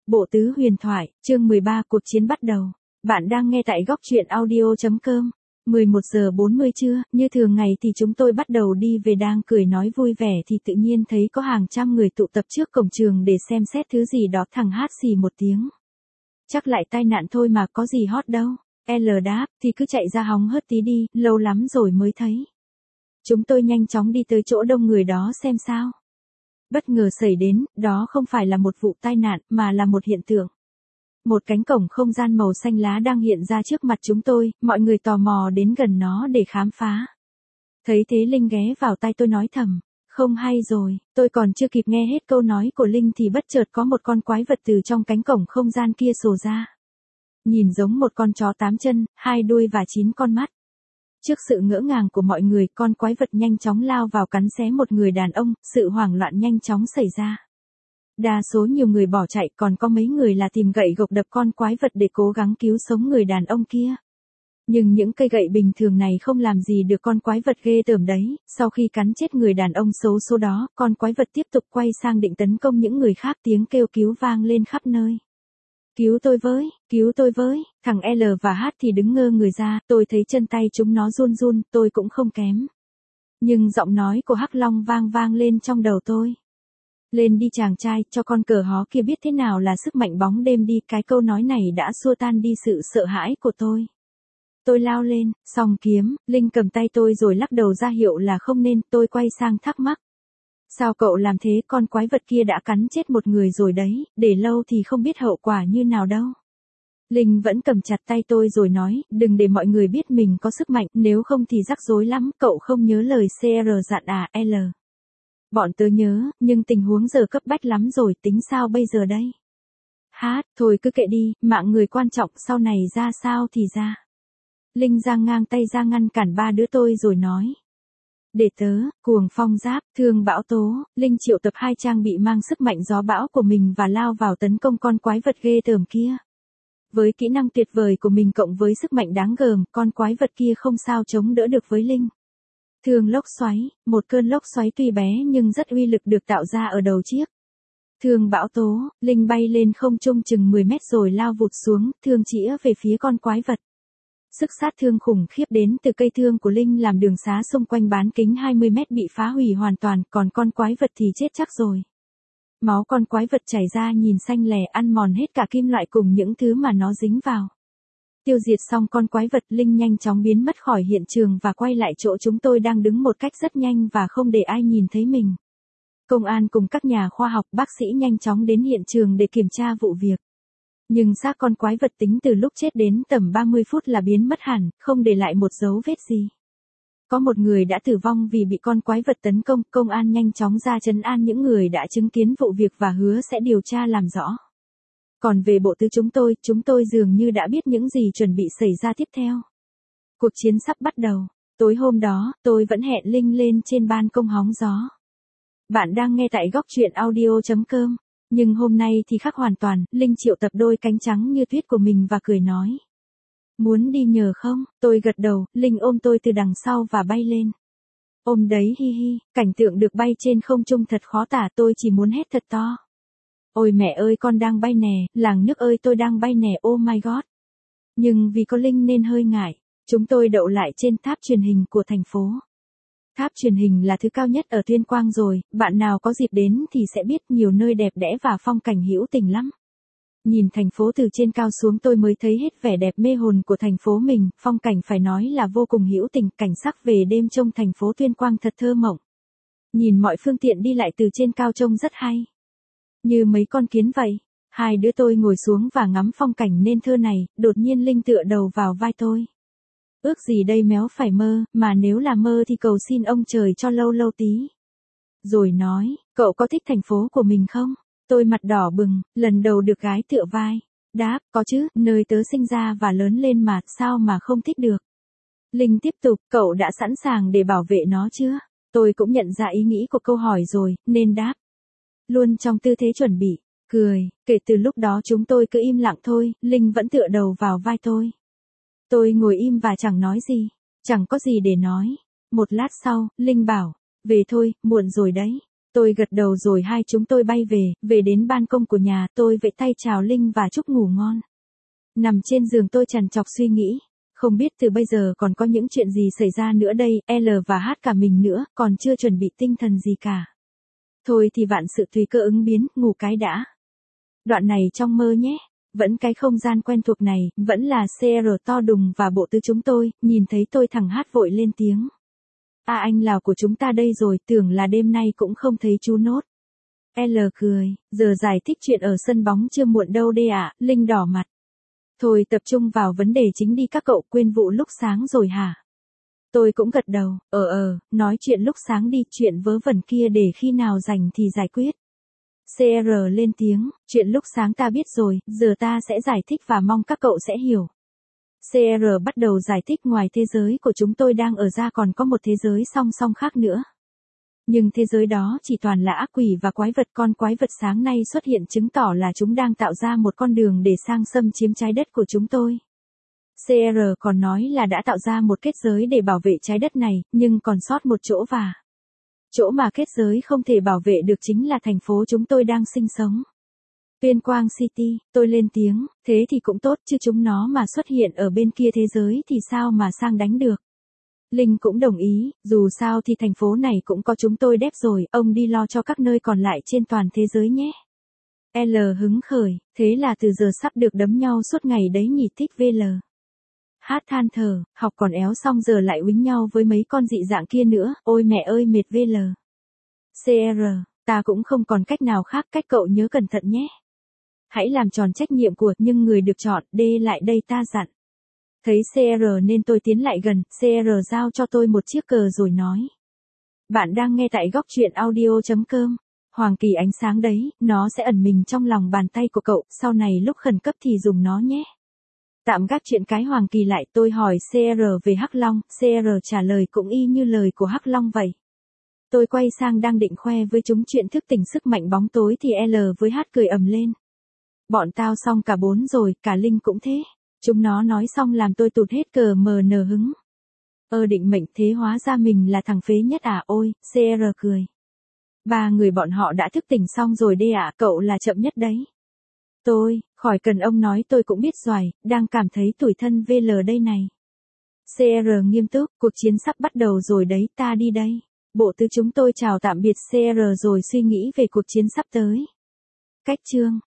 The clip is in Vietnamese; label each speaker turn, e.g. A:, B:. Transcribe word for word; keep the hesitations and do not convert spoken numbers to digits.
A: Bộ tứ huyền thoại, chương mười ba cuộc chiến bắt đầu. Bạn đang nghe tại góc truyện audio chấm com. mười một giờ bốn mươi trưa, như thường ngày thì chúng tôi bắt đầu đi về, đang cười nói vui vẻ thì tự nhiên thấy có hàng trăm người tụ tập trước cổng trường để xem xét thứ gì đó. Thằng hát xì một tiếng. Chắc lại tai nạn thôi mà, có gì hot đâu. L đáp, thì cứ chạy ra hóng hớt tí đi, lâu lắm rồi mới thấy. Chúng tôi nhanh chóng đi tới chỗ đông người đó xem sao. Bất ngờ xảy đến, đó không phải là một vụ tai nạn, mà là một hiện tượng. Một cánh cổng không gian màu xanh lá đang hiện ra trước mặt chúng tôi, mọi người tò mò đến gần nó để khám phá. Thấy thế Linh ghé vào tai tôi nói thầm, không hay rồi. Tôi còn chưa kịp nghe hết câu nói của Linh thì bất chợt có một con quái vật từ trong cánh cổng không gian kia sổ ra. Nhìn giống một con chó tám chân, hai đuôi và chín con mắt. Trước sự ngỡ ngàng của mọi người, con quái vật nhanh chóng lao vào cắn xé một người đàn ông, sự hoảng loạn nhanh chóng xảy ra. Đa số nhiều người bỏ chạy, còn có mấy người là tìm gậy gộc đập con quái vật để cố gắng cứu sống người đàn ông kia. Nhưng những cây gậy bình thường này không làm gì được con quái vật ghê tởm đấy. Sau khi cắn chết người đàn ông xấu số đó, con quái vật tiếp tục quay sang định tấn công những người khác, tiếng kêu cứu vang lên khắp nơi. Cứu tôi với, cứu tôi với, thằng L và H thì đứng ngơ người ra, tôi thấy chân tay chúng nó run run, tôi cũng không kém. Nhưng giọng nói của Hắc Long vang vang lên trong đầu tôi. Lên đi chàng trai, cho con cờ hó kia biết thế nào là sức mạnh bóng đêm đi. Cái câu nói này đã xua tan đi sự sợ hãi của tôi. Tôi lao lên, song kiếm, Linh cầm tay tôi rồi lắc đầu ra hiệu là không nên, tôi quay sang thắc mắc. Sao cậu làm thế, con quái vật kia đã cắn chết một người rồi đấy, để lâu thì không biết hậu quả như nào đâu. Linh vẫn cầm chặt tay tôi rồi nói, đừng để mọi người biết mình có sức mạnh, nếu không thì rắc rối lắm. Cậu không nhớ lời C R dặn à? L. Bọn tớ nhớ, nhưng tình huống giờ cấp bách lắm rồi, tính sao bây giờ đây? Hát, thôi cứ kệ đi, mạng người quan trọng, sau này ra sao thì ra. Linh giang ngang tay ra ngăn cản ba đứa tôi rồi nói. Để tớ, cuồng phong giáp, thương bão tố. Linh triệu tập hai trang bị mang sức mạnh gió bão của mình và lao vào tấn công con quái vật ghê tởm kia. Với kỹ năng tuyệt vời của mình cộng với sức mạnh đáng gờm, con quái vật kia không sao chống đỡ được với Linh. Thương lốc xoáy, một cơn lốc xoáy tuy bé nhưng rất uy lực được tạo ra ở đầu chiếc. Thương bão tố, Linh bay lên không trung chừng mười mét rồi lao vụt xuống, thương chĩa về phía con quái vật. Sức sát thương khủng khiếp đến từ cây thương của Linh làm đường xá xung quanh bán kính hai mươi mét bị phá hủy hoàn toàn, còn con quái vật thì chết chắc rồi. Máu con quái vật chảy ra nhìn xanh lè, ăn mòn hết cả kim loại cùng những thứ mà nó dính vào. Tiêu diệt xong con quái vật, Linh nhanh chóng biến mất khỏi hiện trường và quay lại chỗ chúng tôi đang đứng một cách rất nhanh và không để ai nhìn thấy mình. Công an cùng các nhà khoa học, bác sĩ nhanh chóng đến hiện trường để kiểm tra vụ việc. Nhưng xác con quái vật tính từ lúc chết đến tầm ba mươi phút là biến mất hẳn, không để lại một dấu vết gì. Có một người đã tử vong vì bị con quái vật tấn công, công an nhanh chóng ra trấn an những người đã chứng kiến vụ việc và hứa sẽ điều tra làm rõ. Còn về bộ tứ chúng tôi, chúng tôi dường như đã biết những gì chuẩn bị xảy ra tiếp theo. Cuộc chiến sắp bắt đầu. Tối hôm đó, tôi vẫn hẹn Linh lên trên ban công hóng gió. Bạn đang nghe tại góc truyện audio chấm com. Nhưng hôm nay thì khác hoàn toàn, Linh triệu tập đôi cánh trắng như tuyết của mình và cười nói. Muốn đi nhờ không? Tôi gật đầu, Linh ôm tôi từ đằng sau và bay lên. Ôm đấy hi hi, cảnh tượng được bay trên không trung thật khó tả, tôi chỉ muốn hét thật to. Ôi mẹ ơi, con đang bay nè, làng nước ơi, tôi đang bay nè, oh my god. Nhưng vì có Linh nên hơi ngại, chúng tôi đậu lại trên tháp truyền hình của thành phố. Tháp truyền hình là thứ cao nhất ở Tuyên Quang rồi, bạn nào có dịp đến thì sẽ biết nhiều nơi đẹp đẽ và phong cảnh hữu tình lắm. Nhìn thành phố từ trên cao xuống tôi mới thấy hết vẻ đẹp mê hồn của thành phố mình, phong cảnh phải nói là vô cùng hữu tình, cảnh sắc về đêm trông thành phố Tuyên Quang thật thơ mộng. Nhìn mọi phương tiện đi lại từ trên cao trông rất hay. Như mấy con kiến vậy, hai đứa tôi ngồi xuống và ngắm phong cảnh nên thơ này, đột nhiên Linh tựa đầu vào vai tôi. Ước gì đây méo phải mơ, mà nếu là mơ thì cầu xin ông trời cho lâu lâu tí. Rồi nói, cậu có thích thành phố của mình không? Tôi mặt đỏ bừng, lần đầu được gái tựa vai. Đáp, có chứ, nơi tớ sinh ra và lớn lên mà, sao mà không thích được. Linh tiếp tục, cậu đã sẵn sàng để bảo vệ nó chưa? Tôi cũng nhận ra ý nghĩ của câu hỏi rồi, nên đáp. Luôn trong tư thế chuẩn bị, cười, kể từ lúc đó chúng tôi cứ im lặng thôi, Linh vẫn tựa đầu vào vai tôi. Tôi ngồi im và chẳng nói gì, chẳng có gì để nói. Một lát sau, Linh bảo, về thôi, muộn rồi đấy. Tôi gật đầu rồi hai chúng tôi bay về, về đến ban công của nhà, tôi vẫy tay chào Linh và chúc ngủ ngon. Nằm trên giường tôi trằn trọc suy nghĩ, không biết từ bây giờ còn có những chuyện gì xảy ra nữa đây, L và H cả mình nữa, còn chưa chuẩn bị tinh thần gì cả. Thôi thì vạn sự tùy cơ ứng biến, ngủ cái đã. Đoạn này trong mơ nhé, vẫn cái không gian quen thuộc này, vẫn là xê rờ to đùng và bộ tứ chúng tôi, nhìn thấy tôi thằng Hát vội lên tiếng. À anh Lào của chúng ta đây rồi, tưởng là đêm nay cũng không thấy chú Nốt. L cười, giờ giải thích chuyện ở sân bóng chưa muộn đâu đê ạ, à, Linh đỏ mặt. Thôi tập trung vào vấn đề chính đi các cậu, quên vụ lúc sáng rồi hả? Tôi cũng gật đầu, ờ ờ, nói chuyện lúc sáng đi, chuyện vớ vẩn kia để khi nào rảnh thì giải quyết. xê rờ lên tiếng, chuyện lúc sáng ta biết rồi, giờ ta sẽ giải thích và mong các cậu sẽ hiểu. xê rờ bắt đầu giải thích ngoài thế giới của chúng tôi đang ở ra còn có một thế giới song song khác nữa. Nhưng thế giới đó chỉ toàn là ác quỷ và quái vật, con quái vật sáng nay xuất hiện chứng tỏ là chúng đang tạo ra một con đường để sang xâm chiếm trái đất của chúng tôi. xê rờ còn nói là đã tạo ra một kết giới để bảo vệ trái đất này, nhưng còn sót một chỗ và chỗ mà kết giới không thể bảo vệ được chính là thành phố chúng tôi đang sinh sống. Tuyên Quang City, tôi lên tiếng, thế thì cũng tốt chứ chúng nó mà xuất hiện ở bên kia thế giới thì sao mà sang đánh được. Linh cũng đồng ý, dù sao thì thành phố này cũng có chúng tôi đép rồi, ông đi lo cho các nơi còn lại trên toàn thế giới nhé. L hứng khởi, thế là từ giờ sắp được đấm nhau suốt ngày đấy nhỉ, thích vê lờ. Hát than thở, học còn éo xong giờ lại uýnh nhau với mấy con dị dạng kia nữa, ôi mẹ ơi mệt vê lờ. xê rờ, ta cũng không còn cách nào khác, cách cậu nhớ cẩn thận nhé. Hãy làm tròn trách nhiệm của nhưng người được chọn, D lại đây ta dặn. Thấy xê rờ nên tôi tiến lại gần, xê rờ giao cho tôi một chiếc cờ rồi nói. Bạn đang nghe tại góc truyện audio.com. Hoàng kỳ ánh sáng đấy, nó sẽ ẩn mình trong lòng bàn tay của cậu, sau này lúc khẩn cấp thì dùng nó nhé. Tạm gác chuyện cái Hoàng kỳ lại, tôi hỏi xê rờ về Hắc Long, xê rờ trả lời cũng y như lời của Hắc Long vậy. Tôi quay sang đang định khoe với chúng chuyện thức tỉnh sức mạnh bóng tối thì L với H cười ầm lên. Bọn tao xong cả bốn rồi, cả Linh cũng thế. Chúng nó nói xong làm tôi tụt hết cờ mờ nờ hứng. Ơ định mệnh thế hóa ra mình là thằng phế nhất à, ôi, xê rờ cười. Ba người bọn họ đã thức tỉnh xong rồi đê ạ, à, cậu là chậm nhất đấy. Tôi, khỏi cần ông nói tôi cũng biết xoài, đang cảm thấy tủi thân vê lờ đây này. xê rờ nghiêm túc, cuộc chiến sắp bắt đầu rồi đấy, ta đi đây. Bộ tứ chúng tôi chào tạm biệt xê rờ rồi suy nghĩ về cuộc chiến sắp tới. Cách chương